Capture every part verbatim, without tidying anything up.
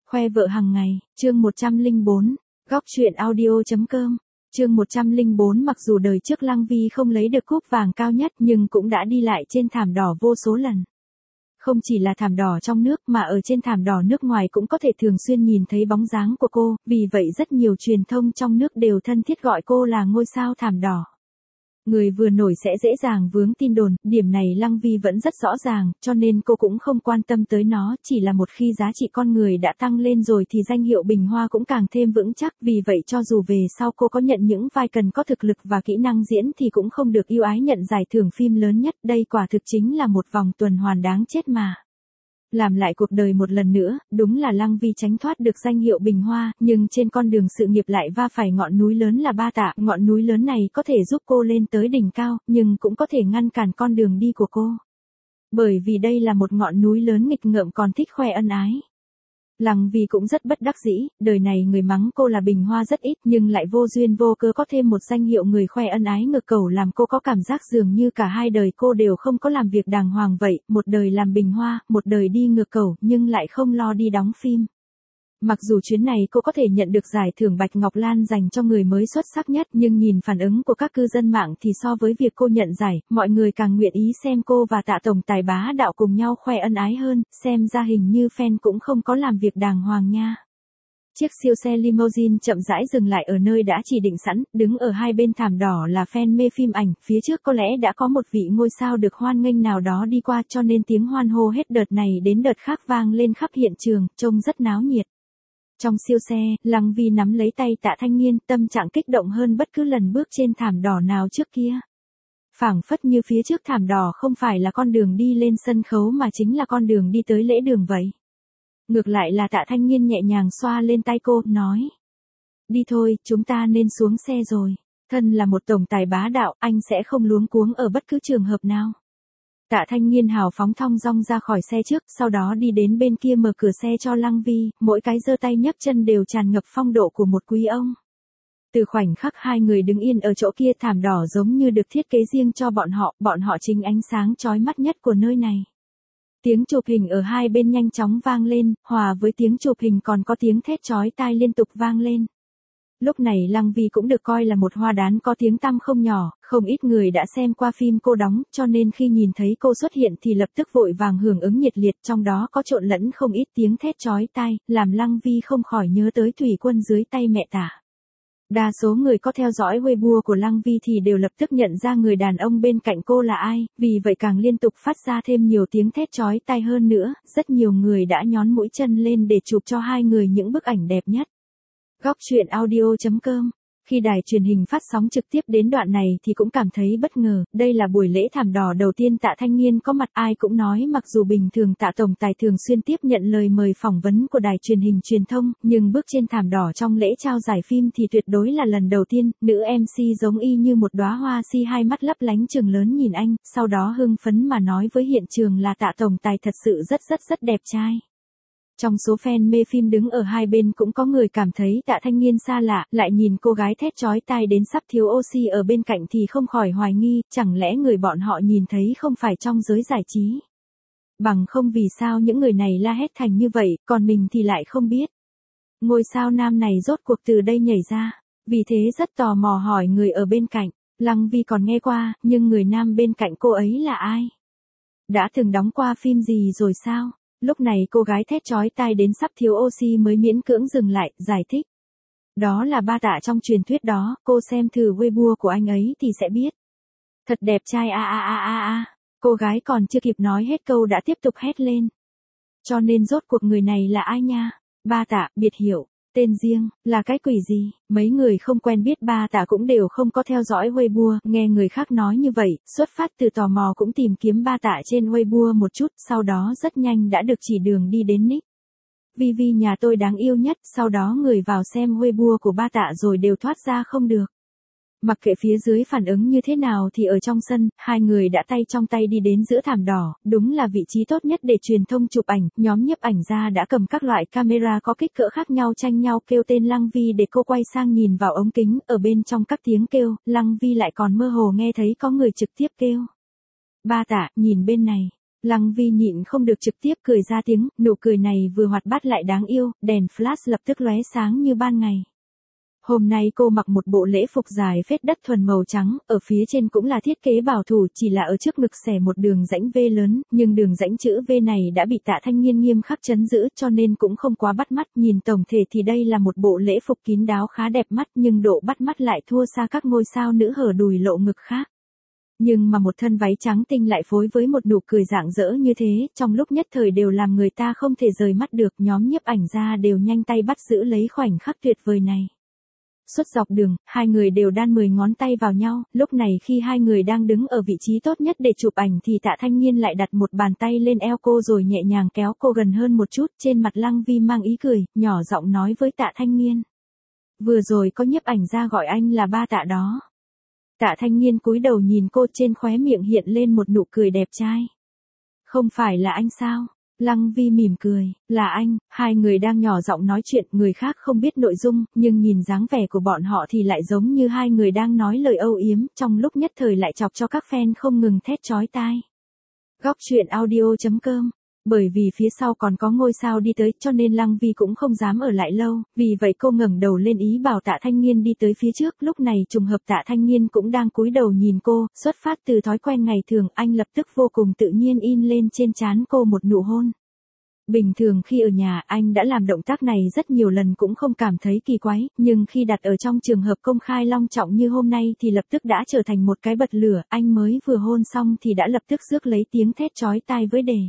Khoe vợ hàng ngày, chương một trăm lẻ bốn, góc truyện audio.com, chương một trăm lẻ bốn. Mặc dù đời trước Lăng Vi không lấy được cúp vàng cao nhất nhưng cũng đã đi lại trên thảm đỏ vô số lần. Không chỉ là thảm đỏ trong nước mà ở trên thảm đỏ nước ngoài cũng có thể thường xuyên nhìn thấy bóng dáng của cô, vì vậy rất nhiều truyền thông trong nước đều thân thiết gọi cô là ngôi sao thảm đỏ. Người vừa nổi sẽ dễ dàng vướng tin đồn, điểm này Lăng Vi vẫn rất rõ ràng, cho nên cô cũng không quan tâm tới nó, chỉ là một khi giá trị con người đã tăng lên rồi thì danh hiệu Bình Hoa cũng càng thêm vững chắc, vì vậy cho dù về sau cô có nhận những vai cần có thực lực và kỹ năng diễn thì cũng không được ưu ái nhận giải thưởng phim lớn nhất, đây quả thực chính là một vòng tuần hoàn đáng chết mà. Làm lại cuộc đời một lần nữa, đúng là Lăng Vi tránh thoát được danh hiệu Bình Hoa, nhưng trên con đường sự nghiệp lại va phải ngọn núi lớn là Ba Tạ. Ngọn núi lớn này có thể giúp cô lên tới đỉnh cao, nhưng cũng có thể ngăn cản con đường đi của cô. Bởi vì đây là một ngọn núi lớn nghịch ngợm còn thích khoe ân ái. Lăng Vi cũng rất bất đắc dĩ, đời này người mắng cô là Bình Hoa rất ít nhưng lại vô duyên vô cớ có thêm một danh hiệu người khoe ân ái ngược cầu làm cô có cảm giác dường như cả hai đời cô đều không có làm việc đàng hoàng vậy, một đời làm Bình Hoa, một đời đi ngược cầu nhưng lại không lo đi đóng phim. Mặc dù chuyến này cô có thể nhận được giải thưởng Bạch Ngọc Lan dành cho người mới xuất sắc nhất nhưng nhìn phản ứng của các cư dân mạng thì so với việc cô nhận giải, mọi người càng nguyện ý xem cô và Tạ tổng tài bá đạo cùng nhau khoe ân ái hơn, xem ra hình như fan cũng không có làm việc đàng hoàng nha. Chiếc siêu xe limousine chậm rãi dừng lại ở nơi đã chỉ định sẵn, đứng ở hai bên thảm đỏ là fan mê phim ảnh, phía trước có lẽ đã có một vị ngôi sao được hoan nghênh nào đó đi qua cho nên tiếng hoan hô hết đợt này đến đợt khác vang lên khắp hiện trường, trông rất náo nhiệt. Trong siêu xe, Lăng Vi nắm lấy tay Tạ Thanh Nghiên, tâm trạng kích động hơn bất cứ lần bước trên thảm đỏ nào trước kia. Phảng phất như phía trước thảm đỏ không phải là con đường đi lên sân khấu mà chính là con đường đi tới lễ đường vậy. Ngược lại là Tạ Thanh Nghiên nhẹ nhàng xoa lên tay cô, nói. Đi thôi, chúng ta nên xuống xe rồi. Thân là một tổng tài bá đạo, anh sẽ không luống cuống ở bất cứ trường hợp nào. Tạ Thanh Nghiên hào phóng thong dong ra khỏi xe trước, sau đó đi đến bên kia mở cửa xe cho Lăng Vi, mỗi cái giơ tay nhấc chân đều tràn ngập phong độ của một quý ông. Từ khoảnh khắc hai người đứng yên ở chỗ kia thảm đỏ giống như được thiết kế riêng cho bọn họ, bọn họ chính ánh sáng chói mắt nhất của nơi này. Tiếng chụp hình ở hai bên nhanh chóng vang lên, hòa với tiếng chụp hình còn có tiếng thét chói tai liên tục vang lên. Lúc này Lăng Vi cũng được coi là một hoa đán có tiếng tăm không nhỏ, không ít người đã xem qua phim cô đóng, cho nên khi nhìn thấy cô xuất hiện thì lập tức vội vàng hưởng ứng nhiệt liệt, trong đó có trộn lẫn không ít tiếng thét chói tai, làm Lăng Vi không khỏi nhớ tới Thủy Quân dưới tay mẹ Tạ. Đa số người có theo dõi Weibo của Lăng Vi thì đều lập tức nhận ra người đàn ông bên cạnh cô là ai, vì vậy càng liên tục phát ra thêm nhiều tiếng thét chói tai hơn nữa, rất nhiều người đã nhón mũi chân lên để chụp cho hai người những bức ảnh đẹp nhất. Góc truyện audio.com. Khi đài truyền hình phát sóng trực tiếp đến đoạn này thì cũng cảm thấy bất ngờ, đây là buổi lễ thảm đỏ đầu tiên Tạ Thanh Nghiên có mặt, ai cũng nói mặc dù bình thường Tạ tổng tài thường xuyên tiếp nhận lời mời phỏng vấn của đài truyền hình truyền thông, nhưng bước trên thảm đỏ trong lễ trao giải phim thì tuyệt đối là lần đầu tiên, nữ em xê giống y như một đóa hoa si hai mắt lấp lánh trừng lớn nhìn anh, sau đó hưng phấn mà nói với hiện trường là Tạ tổng tài thật sự rất rất rất đẹp trai. Trong số fan mê phim đứng ở hai bên cũng có người cảm thấy Tạ Thanh Nghiên xa lạ, lại nhìn cô gái thét chói tai đến sắp thiếu oxy ở bên cạnh thì không khỏi hoài nghi, chẳng lẽ người bọn họ nhìn thấy không phải trong giới giải trí. Bằng không vì sao những người này la hét thành như vậy, còn mình thì lại không biết. Ngôi sao nam này rốt cuộc từ đây nhảy ra, vì thế rất tò mò hỏi người ở bên cạnh, Lăng Vi còn nghe qua, nhưng người nam bên cạnh cô ấy là ai? Đã từng đóng qua phim gì rồi sao? Lúc này cô gái thét chói tai đến sắp thiếu oxy mới miễn cưỡng dừng lại, giải thích. Đó là Ba Tạ trong truyền thuyết đó, cô xem thử Weibo của anh ấy thì sẽ biết. Thật đẹp trai a a a a a. Cô gái còn chưa kịp nói hết câu đã tiếp tục hét lên. Cho nên rốt cuộc người này là ai nha? Ba Tạ, biệt hiệu, tên riêng, là cái quỷ gì? Mấy người không quen biết Ba Tạ cũng đều không có theo dõi Weibo, nghe người khác nói như vậy, xuất phát từ tò mò cũng tìm kiếm Ba Tạ trên Weibo một chút, sau đó rất nhanh đã được chỉ đường đi đến nick. Vi Vi nhà tôi đáng yêu nhất, sau đó người vào xem Weibo của Ba Tạ rồi đều thoát ra không được. Mặc kệ phía dưới phản ứng như thế nào thì ở trong sân, hai người đã tay trong tay đi đến giữa thảm đỏ, đúng là vị trí tốt nhất để truyền thông chụp ảnh, nhóm nhiếp ảnh gia đã cầm các loại camera có kích cỡ khác nhau tranh nhau kêu tên Lăng Vi để cô quay sang nhìn vào ống kính, ở bên trong các tiếng kêu, Lăng Vi lại còn mơ hồ nghe thấy có người trực tiếp kêu. Ba Tạ, nhìn bên này. Lăng Vi nhịn không được trực tiếp cười ra tiếng, nụ cười này vừa hoạt bát lại đáng yêu, đèn flash lập tức lóe sáng như ban ngày. Hôm nay cô mặc một bộ lễ phục dài phết đất thuần màu trắng, ở phía trên cũng là thiết kế bảo thủ, chỉ là ở trước ngực xẻ một đường rãnh V lớn, nhưng đường rãnh chữ V này đã bị Tạ Thanh Nghiên nghiêm khắc trấn giữ cho nên cũng không quá bắt mắt, nhìn tổng thể thì đây là một bộ lễ phục kín đáo khá đẹp mắt nhưng độ bắt mắt lại thua xa các ngôi sao nữ hở đùi lộ ngực khác. Nhưng mà một thân váy trắng tinh lại phối với một nụ cười rạng rỡ như thế, trong lúc nhất thời đều làm người ta không thể rời mắt được, nhóm nhiếp ảnh gia đều nhanh tay bắt giữ lấy khoảnh khắc tuyệt vời này. Suốt dọc đường, hai người đều đan mười ngón tay vào nhau, lúc này khi hai người đang đứng ở vị trí tốt nhất để chụp ảnh thì Tạ Thanh Nghiên lại đặt một bàn tay lên eo cô rồi nhẹ nhàng kéo cô gần hơn một chút, trên mặt Lăng Vi mang ý cười, nhỏ giọng nói với Tạ Thanh Nghiên. Vừa rồi có nhiếp ảnh gia gọi anh là ba Tạ đó. Tạ Thanh Nghiên cúi đầu nhìn cô, trên khóe miệng hiện lên một nụ cười đẹp trai. Không phải là anh sao? Lăng Vi mỉm cười, là anh. Hai người đang nhỏ giọng nói chuyện, người khác không biết nội dung, nhưng nhìn dáng vẻ của bọn họ thì lại giống như hai người đang nói lời âu yếm, trong lúc nhất thời lại chọc cho các fan không ngừng thét chói tai. Góc truyện audio chấm com. Bởi vì phía sau còn có ngôi sao đi tới cho nên Lăng Vi cũng không dám ở lại lâu, vì vậy cô ngẩng đầu lên ý bảo Tạ Thanh Nghiên đi tới phía trước, lúc này trùng hợp Tạ Thanh Nghiên cũng đang cúi đầu nhìn cô, xuất phát từ thói quen ngày thường, anh lập tức vô cùng tự nhiên in lên trên trán cô một nụ hôn. Bình thường khi ở nhà anh đã làm động tác này rất nhiều lần cũng không cảm thấy kỳ quái, nhưng khi đặt ở trong trường hợp công khai long trọng như hôm nay thì lập tức đã trở thành một cái bật lửa, anh mới vừa hôn xong thì đã lập tức rước lấy tiếng thét chói tai với đề.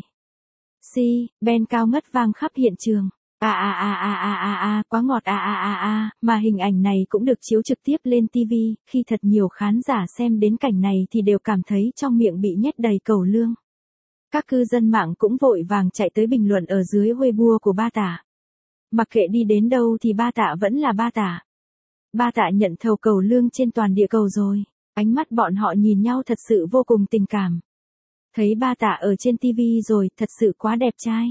Si, Ben cao ngất vang khắp hiện trường. A a a a a a a, quá ngọt a a a a, mà hình ảnh này cũng được chiếu trực tiếp lên ti vi, khi thật nhiều khán giả xem đến cảnh này thì đều cảm thấy trong miệng bị nhét đầy cẩu lương. Các cư dân mạng cũng vội vàng chạy tới bình luận ở dưới Weibo của ba Tạ. Mặc kệ đi đến đâu thì ba Tạ vẫn là ba Tạ. Ba Tạ nhận thầu cẩu lương trên toàn địa cầu rồi. Ánh mắt bọn họ nhìn nhau thật sự vô cùng tình cảm. Thấy ba Tạ ở trên ti vi rồi, thật sự quá đẹp trai.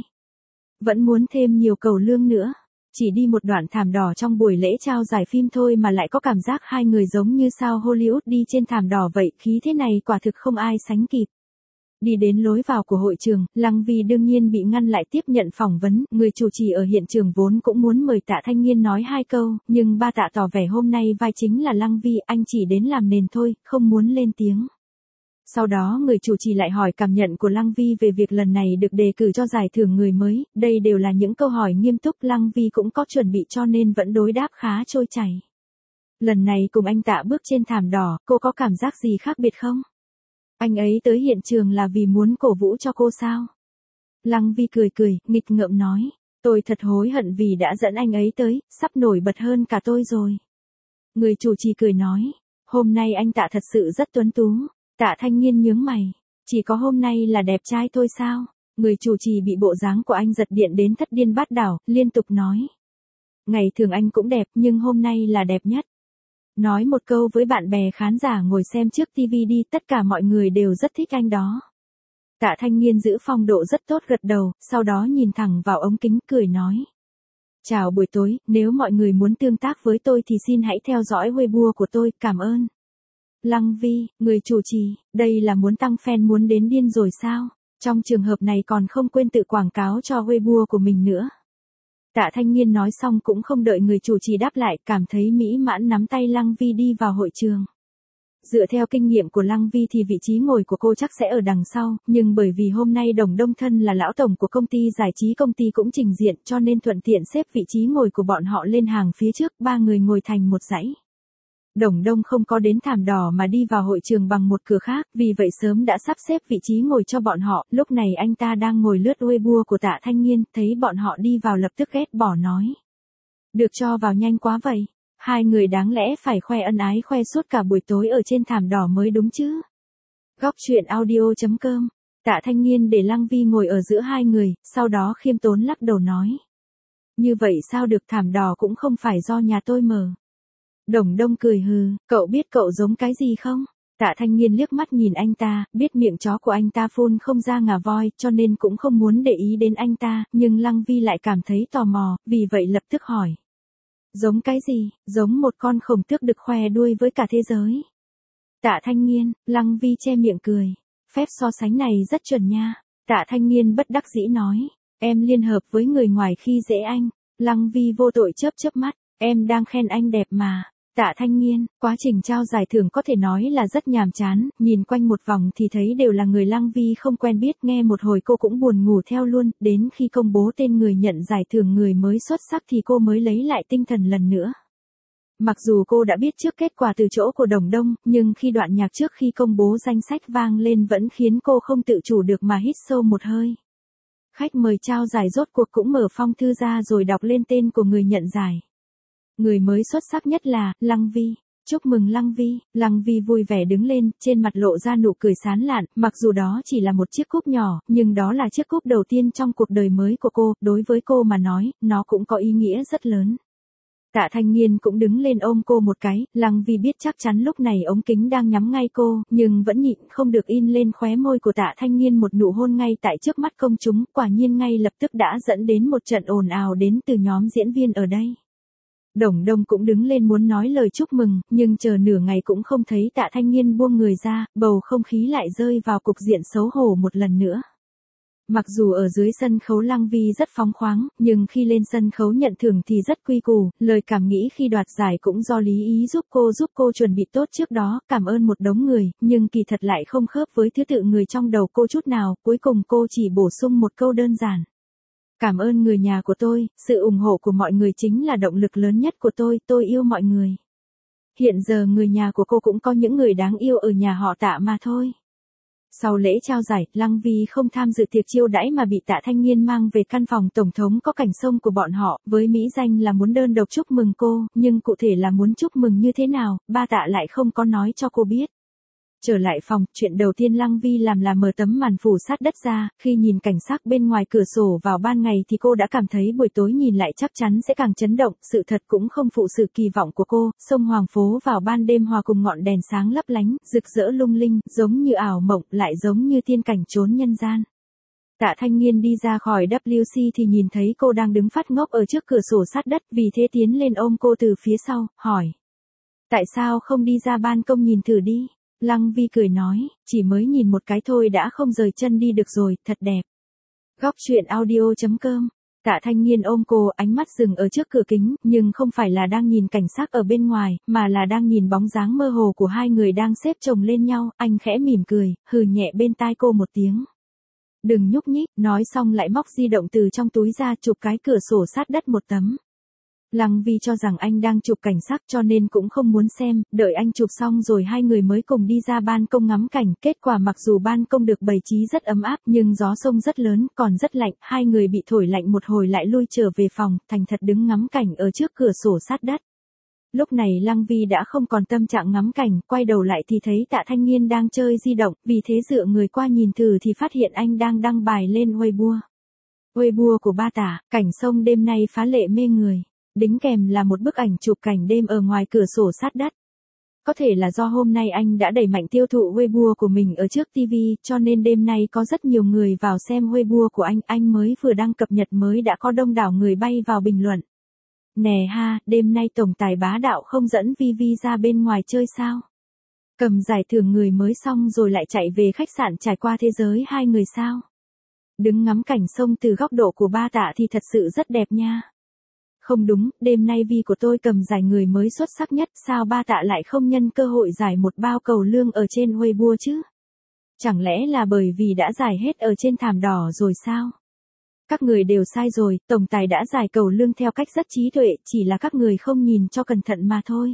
Vẫn muốn thêm nhiều cẩu lương nữa. Chỉ đi một đoạn thảm đỏ trong buổi lễ trao giải phim thôi mà lại có cảm giác hai người giống như sao Hollywood đi trên thảm đỏ vậy, khí thế này quả thực không ai sánh kịp. Đi đến lối vào của hội trường, Lăng Vi đương nhiên bị ngăn lại tiếp nhận phỏng vấn, người chủ trì ở hiện trường vốn cũng muốn mời Tạ Thanh Nghiên nói hai câu, nhưng ba Tạ tỏ vẻ hôm nay vai chính là Lăng Vi, anh chỉ đến làm nền thôi, không muốn lên tiếng. Sau đó người chủ trì lại hỏi cảm nhận của Lăng Vi về việc lần này được đề cử cho giải thưởng người mới, đây đều là những câu hỏi nghiêm túc, Lăng Vi cũng có chuẩn bị cho nên vẫn đối đáp khá trôi chảy. Lần này cùng anh Tạ bước trên thảm đỏ, cô có cảm giác gì khác biệt không? Anh ấy tới hiện trường là vì muốn cổ vũ cho cô sao? Lăng Vi cười cười, nghịch ngợm nói, tôi thật hối hận vì đã dẫn anh ấy tới, sắp nổi bật hơn cả tôi rồi. Người chủ trì cười nói, hôm nay anh Tạ thật sự rất tuấn tú. Tạ Thanh Nghiên nhướng mày, chỉ có hôm nay là đẹp trai thôi sao? Người chủ trì bị bộ dáng của anh giật điện đến thất điên bát đảo, liên tục nói. Ngày thường anh cũng đẹp nhưng hôm nay là đẹp nhất. Nói một câu với bạn bè khán giả ngồi xem trước ti vi đi, tất cả mọi người đều rất thích anh đó. Tạ Thanh Nghiên giữ phong độ rất tốt, gật đầu, sau đó nhìn thẳng vào ống kính cười nói. Chào buổi tối, nếu mọi người muốn tương tác với tôi thì xin hãy theo dõi Weibo của tôi, cảm ơn. Lăng Vi, người chủ trì, đây là muốn tăng fan muốn đến điên rồi sao? Trong trường hợp này còn không quên tự quảng cáo cho Weibo của mình nữa. Tạ Thanh Nghiên nói xong cũng không đợi người chủ trì đáp lại, cảm thấy mỹ mãn nắm tay Lăng Vi đi vào hội trường. Dựa theo kinh nghiệm của Lăng Vi thì vị trí ngồi của cô chắc sẽ ở đằng sau, nhưng bởi vì hôm nay Đồng Đông Thân là lão tổng của công ty giải trí, công ty cũng trình diện cho nên thuận tiện xếp vị trí ngồi của bọn họ lên hàng phía trước, ba người ngồi thành một dãy. Đồng Đông không có đến thảm đỏ mà đi vào hội trường bằng một cửa khác, vì vậy sớm đã sắp xếp vị trí ngồi cho bọn họ, lúc này anh ta đang ngồi lướt Weibo của Tạ Thanh Nghiên, thấy bọn họ đi vào lập tức ghét bỏ nói. Được cho vào nhanh quá vậy, hai người đáng lẽ phải khoe ân ái khoe suốt cả buổi tối ở trên thảm đỏ mới đúng chứ. Góc truyện audio chấm com. Tạ Thanh Nghiên để Lăng Vi ngồi ở giữa hai người, sau đó khiêm tốn lắc đầu nói. Như vậy sao được, thảm đỏ cũng không phải do nhà tôi mở. Đồng Đông cười hừ, cậu biết cậu giống cái gì không? Tạ Thanh Nghiên liếc mắt nhìn anh ta, biết miệng chó của anh ta phun không ra ngà voi, cho nên cũng không muốn để ý đến anh ta, nhưng Lăng Vi lại cảm thấy tò mò, vì vậy lập tức hỏi. Giống cái gì? Giống một con khổng tước được khoe đuôi với cả thế giới. Tạ Thanh Nghiên, Lăng Vi che miệng cười. Phép so sánh này rất chuẩn nha. Tạ Thanh Nghiên bất đắc dĩ nói, em liên hợp với người ngoài khi dễ anh. Lăng Vi vô tội chớp chớp mắt, em đang khen anh đẹp mà. Tạ Thanh Nghiên, quá trình trao giải thưởng có thể nói là rất nhàm chán, nhìn quanh một vòng thì thấy đều là người Lăng Vi không quen biết, nghe một hồi cô cũng buồn ngủ theo luôn, đến khi công bố tên người nhận giải thưởng người mới xuất sắc thì cô mới lấy lại tinh thần lần nữa. Mặc dù cô đã biết trước kết quả từ chỗ của Đồng Đông, nhưng khi đoạn nhạc trước khi công bố danh sách vang lên vẫn khiến cô không tự chủ được mà hít sâu một hơi. Khách mời trao giải rốt cuộc cũng mở phong thư ra rồi đọc lên tên của người nhận giải. Người mới xuất sắc nhất là Lăng Vi. Chúc mừng Lăng Vi. Lăng Vi vui vẻ đứng lên, trên mặt lộ ra nụ cười sán lạn, mặc dù đó chỉ là một chiếc cúp nhỏ, nhưng đó là chiếc cúp đầu tiên trong cuộc đời mới của cô, đối với cô mà nói, nó cũng có ý nghĩa rất lớn. Tạ Thanh Nghiên cũng đứng lên ôm cô một cái, Lăng Vi biết chắc chắn lúc này ống kính đang nhắm ngay cô, nhưng vẫn nhịn không được in lên khóe môi của Tạ Thanh Nghiên một nụ hôn ngay tại trước mắt công chúng, quả nhiên ngay lập tức đã dẫn đến một trận ồn ào đến từ nhóm diễn viên ở đây. Đồng Đông cũng đứng lên muốn nói lời chúc mừng, nhưng chờ nửa ngày cũng không thấy Tạ Thanh Nghiên buông người ra, bầu không khí lại rơi vào cục diện xấu hổ một lần nữa. Mặc dù ở dưới sân khấu Lăng Vi rất phóng khoáng, nhưng khi lên sân khấu nhận thưởng thì rất quy củ, lời cảm nghĩ khi đoạt giải cũng do Lý Ý giúp cô giúp cô chuẩn bị tốt trước đó, cảm ơn một đống người, nhưng kỳ thật lại không khớp với thứ tự người trong đầu cô chút nào, cuối cùng cô chỉ bổ sung một câu đơn giản. Cảm ơn người nhà của tôi, sự ủng hộ của mọi người chính là động lực lớn nhất của tôi, tôi yêu mọi người. Hiện giờ người nhà của cô cũng có những người đáng yêu ở nhà họ Tạ mà thôi. Sau lễ trao giải, Lăng Vi không tham dự tiệc chiêu đãi mà bị Tạ Thanh Nghiên mang về căn phòng tổng thống có cảnh sông của bọn họ, với mỹ danh là muốn đơn độc chúc mừng cô, nhưng cụ thể là muốn chúc mừng như thế nào, ba Tạ lại không có nói cho cô biết. Trở lại phòng, chuyện đầu tiên Lăng Vi làm là mở tấm màn phủ sát đất ra, khi nhìn cảnh sắc bên ngoài cửa sổ vào ban ngày thì cô đã cảm thấy buổi tối nhìn lại chắc chắn sẽ càng chấn động, sự thật cũng không phụ sự kỳ vọng của cô, sông Hoàng Phố vào ban đêm hòa cùng ngọn đèn sáng lấp lánh, rực rỡ lung linh, giống như ảo mộng, lại giống như tiên cảnh trốn nhân gian. Tạ Thanh Nghiên đi ra khỏi W C thì nhìn thấy cô đang đứng phát ngốc ở trước cửa sổ sát đất, vì thế tiến lên ôm cô từ phía sau, hỏi. Tại sao không đi ra ban công nhìn thử đi? Lăng Vi cười nói, chỉ mới nhìn một cái thôi đã không rời chân đi được rồi, thật đẹp. Góc truyện audio chấm com. Tạ Thanh Nghiên ôm cô, ánh mắt dừng ở trước cửa kính, nhưng không phải là đang nhìn cảnh sắc ở bên ngoài, mà là đang nhìn bóng dáng mơ hồ của hai người đang xếp chồng lên nhau, anh khẽ mỉm cười, hừ nhẹ bên tai cô một tiếng. Đừng nhúc nhích, nói xong lại móc di động từ trong túi ra chụp cái cửa sổ sát đất một tấm. Lăng Vi cho rằng anh đang chụp cảnh sắc cho nên cũng không muốn xem, đợi anh chụp xong rồi hai người mới cùng đi ra ban công ngắm cảnh, kết quả mặc dù ban công được bày trí rất ấm áp nhưng gió sông rất lớn, còn rất lạnh, hai người bị thổi lạnh một hồi lại lui trở về phòng, thành thật đứng ngắm cảnh ở trước cửa sổ sát đất. Lúc này Lăng Vi đã không còn tâm trạng ngắm cảnh, quay đầu lại thì thấy Tạ Thanh Nghiên đang chơi di động, vì thế dựa người qua nhìn thử thì phát hiện anh đang đăng bài lên Weibo. Weibo của ba Tạ, cảnh sông đêm nay phá lệ mê người. Đính kèm là một bức ảnh chụp cảnh đêm ở ngoài cửa sổ sát đất. Có thể là do hôm nay anh đã đẩy mạnh tiêu thụ Weibo của mình ở trước ti vi, cho nên đêm nay có rất nhiều người vào xem Weibo của anh, anh mới vừa đăng cập nhật mới đã có đông đảo người bay vào bình luận. Nè ha, đêm nay tổng tài bá đạo không dẫn Vi Vi ra bên ngoài chơi sao? Cầm giải thưởng người mới xong rồi lại chạy về khách sạn trải qua thế giới hai người sao? Đứng ngắm cảnh sông từ góc độ của ba Tạ thì thật sự rất đẹp nha. Không đúng, đêm nay Vi của tôi cầm giải người mới xuất sắc nhất, sao ba Tạ lại không nhân cơ hội giải một bao cầu lương ở trên Weibo chứ? Chẳng lẽ là bởi vì đã giải hết ở trên thảm đỏ rồi sao? Các người đều sai rồi, tổng tài đã giải cầu lương theo cách rất trí tuệ, chỉ là các người không nhìn cho cẩn thận mà thôi.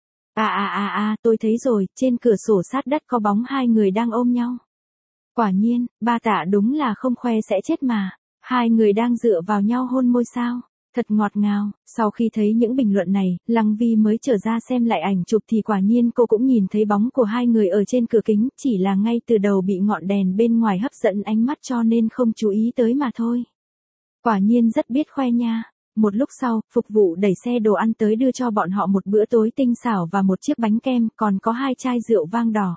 À à à à, tôi thấy rồi, trên cửa sổ sát đất có bóng hai người đang ôm nhau. Quả nhiên, ba Tạ đúng là không khoe sẽ chết mà. Hai người đang dựa vào nhau hôn môi sao? Thật ngọt ngào. Sau khi thấy những bình luận này, Lăng Vi mới trở ra xem lại ảnh chụp thì quả nhiên cô cũng nhìn thấy bóng của hai người ở trên cửa kính, chỉ là ngay từ đầu bị ngọn đèn bên ngoài hấp dẫn ánh mắt cho nên không chú ý tới mà thôi. Quả nhiên rất biết khoe nha. Một lúc sau, phục vụ đẩy xe đồ ăn tới đưa cho bọn họ một bữa tối tinh xảo và một chiếc bánh kem, còn có hai chai rượu vang đỏ.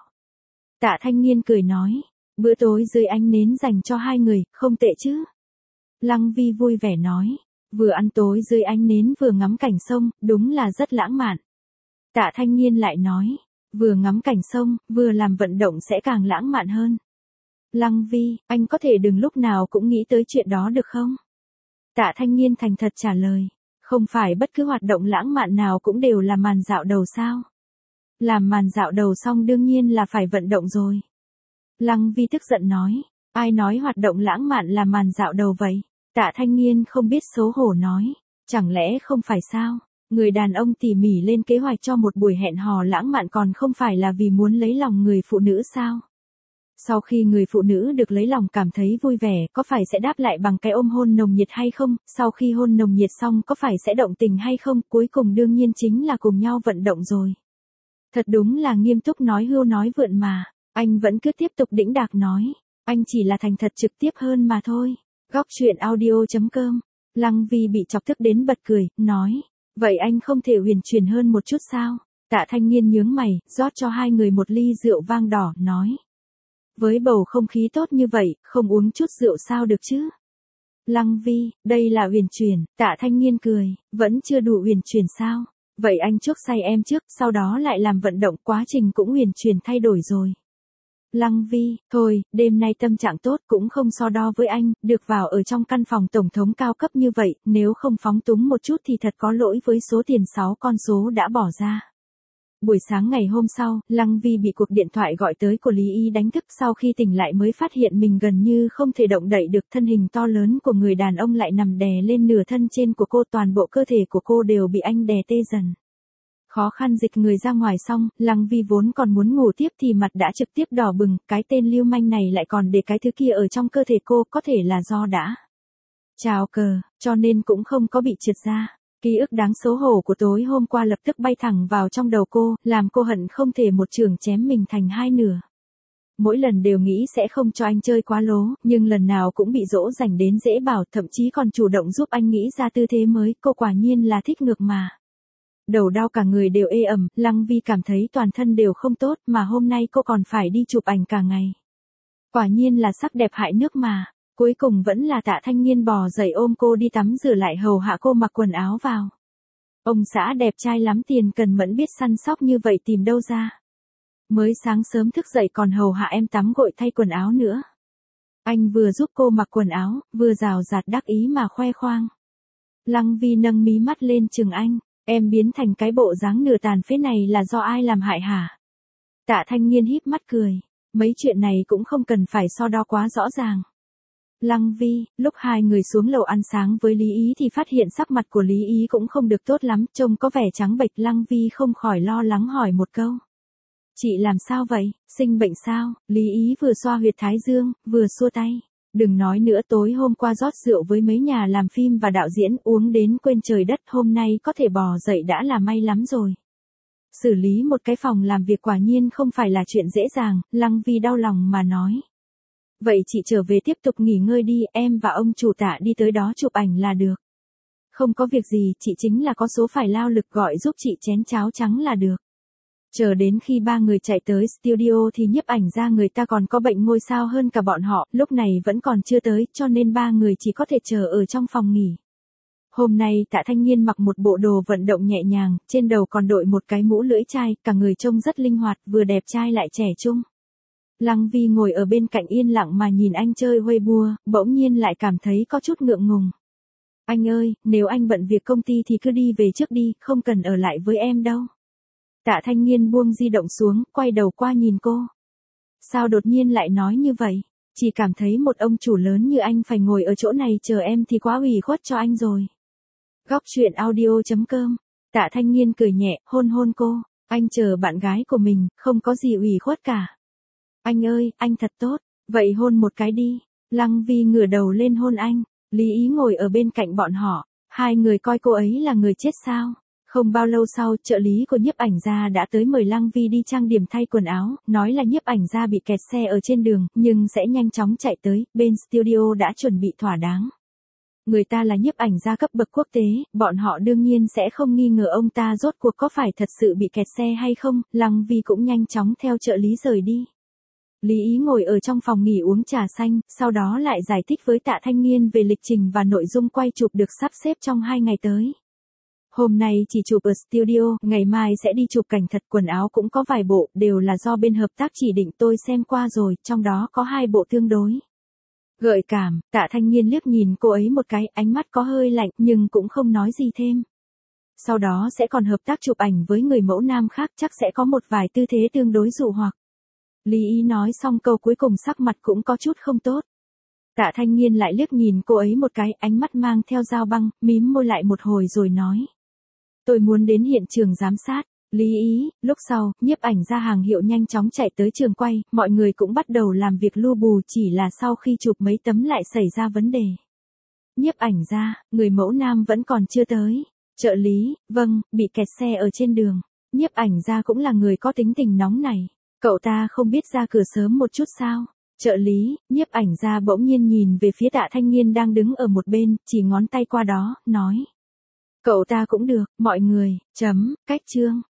Tạ Thanh Nghiên cười nói, bữa tối dưới ánh nến dành cho hai người, không tệ chứ. Lăng Vi vui vẻ nói, vừa ăn tối dưới ánh nến vừa ngắm cảnh sông, đúng là rất lãng mạn. Tạ Thanh Nghiên lại nói, vừa ngắm cảnh sông, vừa làm vận động sẽ càng lãng mạn hơn. Lăng Vi, anh có thể đừng lúc nào cũng nghĩ tới chuyện đó được không? Tạ Thanh Nghiên thành thật trả lời. Không phải bất cứ hoạt động lãng mạn nào cũng đều là màn dạo đầu sao? Làm màn dạo đầu xong đương nhiên là phải vận động rồi. Lăng Vi tức giận nói. Ai nói hoạt động lãng mạn là màn dạo đầu vậy? Tạ Thanh Nghiên không biết xấu hổ nói. Chẳng lẽ không phải sao? Người đàn ông tỉ mỉ lên kế hoạch cho một buổi hẹn hò lãng mạn còn không phải là vì muốn lấy lòng người phụ nữ sao? Sau khi người phụ nữ được lấy lòng cảm thấy vui vẻ, có phải sẽ đáp lại bằng cái ôm hôn nồng nhiệt hay không? Sau khi hôn nồng nhiệt xong có phải sẽ động tình hay không? Cuối cùng đương nhiên chính là cùng nhau vận động rồi. Thật đúng là nghiêm túc nói hưu nói vượn mà. Anh vẫn cứ tiếp tục đĩnh đạc nói. Anh chỉ là thành thật trực tiếp hơn mà thôi. Góc chuyện audio chấm com. Lăng Vi bị chọc tức đến bật cười, nói. Vậy anh không thể huyền chuyển hơn một chút sao? Tạ Thanh Nghiên nhướng mày, rót cho hai người một ly rượu vang đỏ, nói. Với bầu không khí tốt như vậy, không uống chút rượu sao được chứ? Lăng Vi, đây là huyền chuyển. Tạ Thanh Nghiên cười, vẫn chưa đủ huyền chuyển sao? Vậy anh trước say em trước, sau đó lại làm vận động, quá trình cũng huyền chuyển thay đổi rồi. Lăng Vi, thôi, đêm nay tâm trạng tốt cũng không so đo với anh, được vào ở trong căn phòng tổng thống cao cấp như vậy, nếu không phóng túng một chút thì thật có lỗi với số tiền sáu con số đã bỏ ra. Buổi sáng ngày hôm sau, Lăng Vi bị cuộc điện thoại gọi tới của Lý Ý đánh thức, sau khi tỉnh lại mới phát hiện mình gần như không thể động đậy được, thân hình to lớn của người đàn ông lại nằm đè lên nửa thân trên của cô, toàn bộ cơ thể của cô đều bị anh đè tê dần. Khó khăn dịch người ra ngoài xong, Lăng Vi vốn còn muốn ngủ tiếp thì mặt đã trực tiếp đỏ bừng, cái tên lưu manh này lại còn để cái thứ kia ở trong cơ thể cô, có thể là do đã chào cờ, cho nên cũng không có bị trượt ra. Ký ức đáng xấu hổ của tối hôm qua lập tức bay thẳng vào trong đầu cô, làm cô hận không thể một chưởng chém mình thành hai nửa. Mỗi lần đều nghĩ sẽ không cho anh chơi quá lố, nhưng lần nào cũng bị dỗ dành đến dễ bảo, thậm chí còn chủ động giúp anh nghĩ ra tư thế mới, cô quả nhiên là thích ngược mà. Đầu đau cả người đều ê ẩm, Lăng Vi cảm thấy toàn thân đều không tốt, mà hôm nay cô còn phải đi chụp ảnh cả ngày. Quả nhiên là sắc đẹp hại nước mà. Cuối cùng vẫn là Tạ Thanh Nghiên bò dậy ôm cô đi tắm rửa lại hầu hạ cô mặc quần áo vào. Ông xã đẹp trai lắm, tiền cần mẫn biết săn sóc như vậy tìm đâu ra. Mới sáng sớm thức dậy còn hầu hạ em tắm gội thay quần áo nữa. Anh vừa giúp cô mặc quần áo, vừa rào rạt đắc ý mà khoe khoang. Lăng Vi nâng mí mắt lên chừng anh, em biến thành cái bộ dáng nửa tàn phế này là do ai làm hại hả? Tạ Thanh Nghiên híp mắt cười, mấy chuyện này cũng không cần phải so đo quá rõ ràng. Lăng Vi, lúc hai người xuống lầu ăn sáng với Lý Ý thì phát hiện sắc mặt của Lý Ý cũng không được tốt lắm, trông có vẻ trắng bệch. Lăng Vi không khỏi lo lắng hỏi một câu. Chị làm sao vậy, sinh bệnh sao? Lý Ý vừa xoa huyệt thái dương, vừa xua tay. Đừng nói nữa, tối hôm qua rót rượu với mấy nhà làm phim và đạo diễn, uống đến quên trời đất, hôm nay có thể bò dậy đã là may lắm rồi. Xử lý một cái phòng làm việc quả nhiên không phải là chuyện dễ dàng, Lăng Vi đau lòng mà nói. Vậy chị trở về tiếp tục nghỉ ngơi đi, em và ông chủ Tạ đi tới đó chụp ảnh là được. Không có việc gì, chị chính là có số phải lao lực gọi giúp chị chén cháo trắng là được. Chờ đến khi ba người chạy tới studio thì nhiếp ảnh ra người ta còn có bệnh ngôi sao hơn cả bọn họ, lúc này vẫn còn chưa tới, cho nên ba người chỉ có thể chờ ở trong phòng nghỉ. Hôm nay Tạ Thanh Nghiên mặc một bộ đồ vận động nhẹ nhàng, trên đầu còn đội một cái mũ lưỡi chai, cả người trông rất linh hoạt, vừa đẹp trai lại trẻ trung. Lăng Vi ngồi ở bên cạnh yên lặng mà nhìn anh chơi Weibo, bỗng nhiên lại cảm thấy có chút ngượng ngùng. Anh ơi, nếu anh bận việc công ty thì cứ đi về trước đi, không cần ở lại với em đâu. Tạ Thanh Nghiên buông di động xuống, quay đầu qua nhìn cô. Sao đột nhiên lại nói như vậy? Chỉ cảm thấy một ông chủ lớn như anh phải ngồi ở chỗ này chờ em thì quá ủy khuất cho anh rồi. Góc chuyện audio chấm com. Tạ Thanh Nghiên cười nhẹ, hôn hôn cô. Anh chờ bạn gái của mình, không có gì ủy khuất cả. Anh ơi, anh thật tốt. Vậy hôn một cái đi. Lăng Vi ngửa đầu lên hôn anh. Lý Ý ngồi ở bên cạnh bọn họ. Hai người coi cô ấy là người chết sao? Không bao lâu sau, trợ lý của nhiếp ảnh gia đã tới mời Lăng Vi đi trang điểm thay quần áo, nói là nhiếp ảnh gia bị kẹt xe ở trên đường, nhưng sẽ nhanh chóng chạy tới, bên studio đã chuẩn bị thỏa đáng. Người ta là nhiếp ảnh gia cấp bậc quốc tế, bọn họ đương nhiên sẽ không nghi ngờ ông ta rốt cuộc có phải thật sự bị kẹt xe hay không, Lăng Vi cũng nhanh chóng theo trợ lý rời đi. Lý Ý ngồi ở trong phòng nghỉ uống trà xanh, sau đó lại giải thích với Tạ Thanh Nghiên về lịch trình và nội dung quay chụp được sắp xếp trong hai ngày tới. Hôm nay chỉ chụp ở studio, ngày mai sẽ đi chụp cảnh thật, quần áo cũng có vài bộ, đều là do bên hợp tác chỉ định, tôi xem qua rồi, trong đó có hai bộ tương đối gợi cảm. Tạ Thanh Nghiên liếc nhìn cô ấy một cái, ánh mắt có hơi lạnh, nhưng cũng không nói gì thêm. Sau đó sẽ còn hợp tác chụp ảnh với người mẫu nam khác, chắc sẽ có một vài tư thế tương đối dụ hoặc. Lý Ý nói xong câu cuối cùng sắc mặt cũng có chút không tốt. Tạ Thanh Nghiên lại liếc nhìn cô ấy một cái, ánh mắt mang theo dao băng, mím môi lại một hồi rồi nói. Tôi muốn đến hiện trường giám sát. Lý Ý, lúc sau, nhiếp ảnh gia hàng hiệu nhanh chóng chạy tới trường quay, mọi người cũng bắt đầu làm việc lu bù, chỉ là sau khi chụp mấy tấm lại xảy ra vấn đề. Nhiếp ảnh gia, người mẫu nam vẫn còn chưa tới. Trợ lý, vâng, bị kẹt xe ở trên đường. Nhiếp ảnh gia cũng là người có tính tình nóng này. Cậu ta không biết ra cửa sớm một chút sao? Trợ lý, nhiếp ảnh gia bỗng nhiên nhìn về phía Tạ Thanh Nghiên đang đứng ở một bên, chỉ ngón tay qua đó, nói. Cậu ta cũng được, mọi người, chấm, cách chương.